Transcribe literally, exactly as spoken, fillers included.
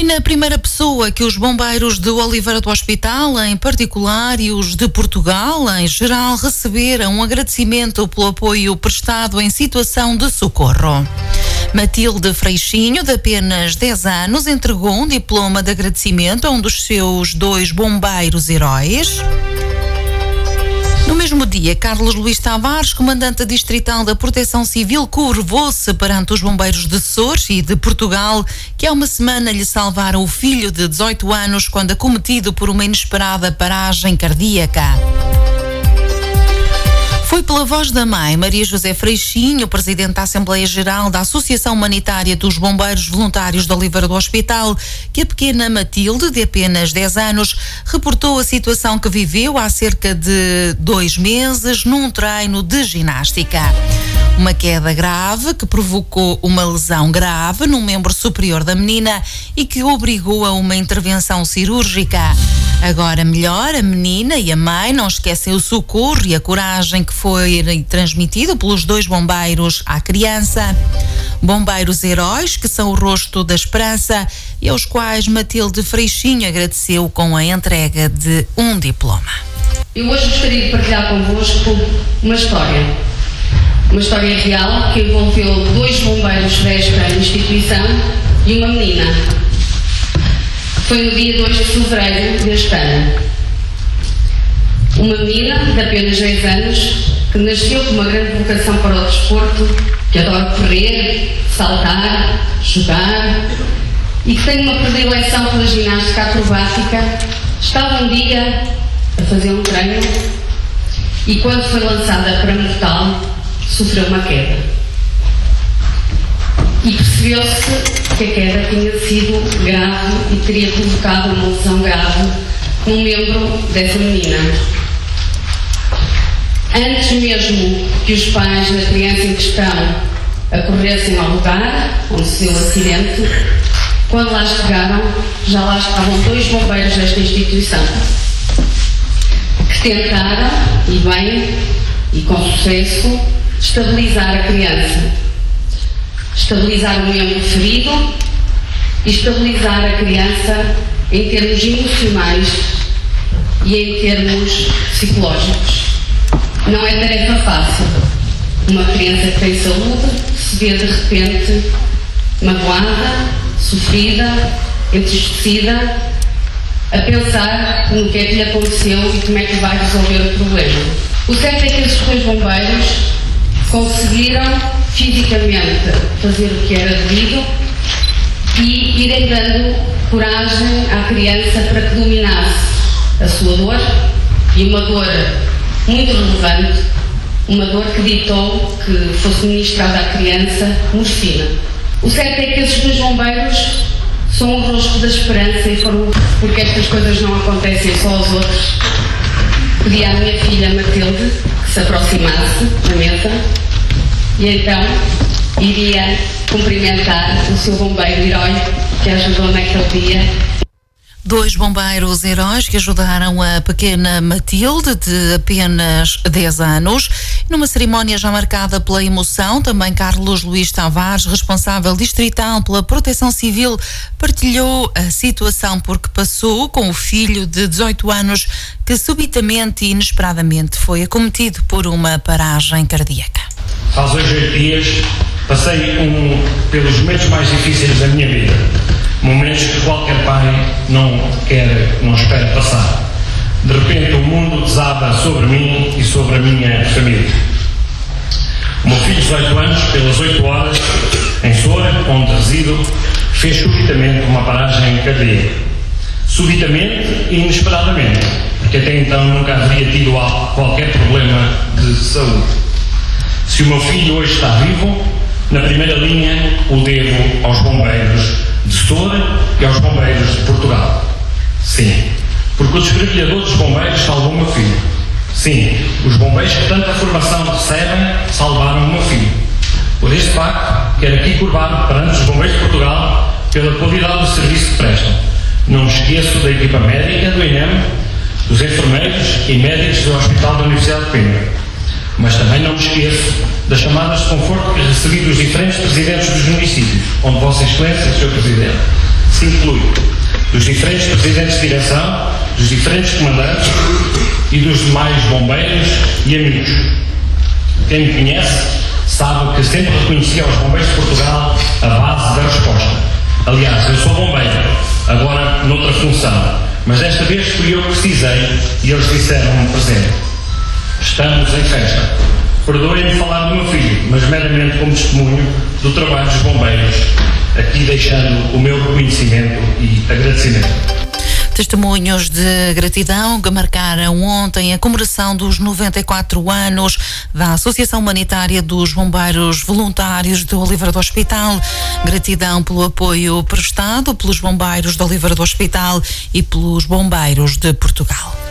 na primeira pessoa que os bombeiros de Oliveira do Hospital, em particular, e os de Portugal, em geral, receberam um agradecimento pelo apoio prestado em situação de socorro. Matilde Freixinho, de apenas dez anos, entregou um diploma de agradecimento a um dos seus dois bombeiros heróis. No mesmo dia, Carlos Luís Tavares, comandante distrital da Proteção Civil, curvou-se perante os bombeiros de Sores e de Portugal, que há uma semana lhe salvaram o filho de dezoito anos quando acometido por uma inesperada paragem cardíaca. Foi pela voz da mãe, Maria José Freixinho, presidente da Assembleia Geral da Associação Humanitária dos Bombeiros Voluntários de Oliveira do Hospital, que a pequena Matilde, de apenas dez anos, reportou a situação que viveu há cerca de dois meses num treino de ginástica. Uma queda grave que provocou uma lesão grave no membro superior da menina e que obrigou a uma intervenção cirúrgica. Agora melhor, a menina e a mãe não esquecem o socorro e a coragem que foi transmitido pelos dois bombeiros à criança. Bombeiros heróis que são o rosto da esperança e aos quais Matilde Freixinho agradeceu com a entrega de um diploma. Eu hoje gostaria de partilhar convosco uma história. Uma história real que envolveu dois bombeiros desta instituição e uma menina. Foi no dia dois de fevereiro deste ano. Uma menina de apenas dez anos que nasceu com uma grande vocação para o desporto, que adora correr, saltar, jogar e que tem uma predileção pela ginástica acrobática, estava um dia a fazer um treino e quando foi lançada para mortal, sofreu uma queda. E percebeu-se que a queda tinha sido grave e teria provocado uma lesão grave num membro dessa menina. Antes mesmo que os pais da criança em questão acorressem ao lugar onde se deu o acidente, quando lá chegaram, já lá estavam dois bombeiros desta instituição, que tentaram, e bem, e com sucesso, estabilizar a criança, estabilizar o membro ferido e estabilizar a criança em termos emocionais e em termos psicológicos. Não é tarefa fácil. Uma criança que tem saúde se vê de repente magoada, sofrida, entristecida, a pensar no que é que lhe aconteceu e como é que vai resolver o problema. O certo é que esses dois bombeiros conseguiram fisicamente fazer o que era devido e irem dando coragem à criança para que dominasse a sua dor, e uma dor muito relevante, uma dor que ditou que fosse ministrada à criança morfina. O certo é que esses dois bombeiros são o rosto da esperança e foram, porque estas coisas não acontecem só aos outros. Pedi à minha filha Matilde que se aproximasse da mesa e então iria cumprimentar o seu bombeiro herói que ajudou naquele dia. Dois bombeiros heróis que ajudaram a pequena Matilde, de apenas dez anos. Numa cerimónia já marcada pela emoção, também Carlos Luís Tavares, responsável distrital pela Proteção Civil, partilhou a situação porque passou com o filho de dezoito anos que subitamente e inesperadamente foi acometido por uma paragem cardíaca. Faz hoje oito dias, passei um pelos momentos mais difíceis da minha vida. Momentos que qualquer pai não quer, não espera passar. De repente o mundo desaba sobre mim e sobre a minha família. O meu filho de dezoito anos, pelas oito horas, em Soura, onde resido, fez subitamente uma paragem cardíaca. Subitamente e inesperadamente, porque até então nunca haveria tido qualquer problema de saúde. Se o meu filho hoje está vivo, na primeira linha o devo aos bombeiros de Soura e aos bombeiros de Portugal. Sim, porque o desbrilhador dos bombeiros salvou o meu filho. Sim, os bombeiros que tanta formação recebem salvaram o meu filho. Por este facto, quero aqui curvar perante os bombeiros de Portugal pela qualidade do serviço que prestam. Não me esqueço da equipa médica do I N E M, dos enfermeiros e médicos do Hospital da Universidade de Coimbra. Mas também não me esqueço das chamadas de conforto que recebi dos diferentes presidentes dos municípios, onde Vossa Excelência, senhor Presidente, se inclui dos diferentes presidentes de direção, dos diferentes comandantes e dos demais bombeiros e amigos. Quem me conhece sabe que sempre reconheci aos bombeiros de Portugal a base da resposta. Aliás, eu sou bombeiro, agora noutra função, mas desta vez fui eu que precisei e eles disseram-me presente. Estamos em festa. Perdoem-me falar do meu filho, mas meramente como testemunho do trabalho dos bombeiros, aqui deixando o meu reconhecimento e agradecimento. Testemunhos de gratidão que marcaram ontem a comemoração dos noventa e quatro anos da Associação Humanitária dos Bombeiros Voluntários de Oliveira do Hospital. Gratidão pelo apoio prestado pelos bombeiros de Oliveira do Hospital e pelos bombeiros de Portugal.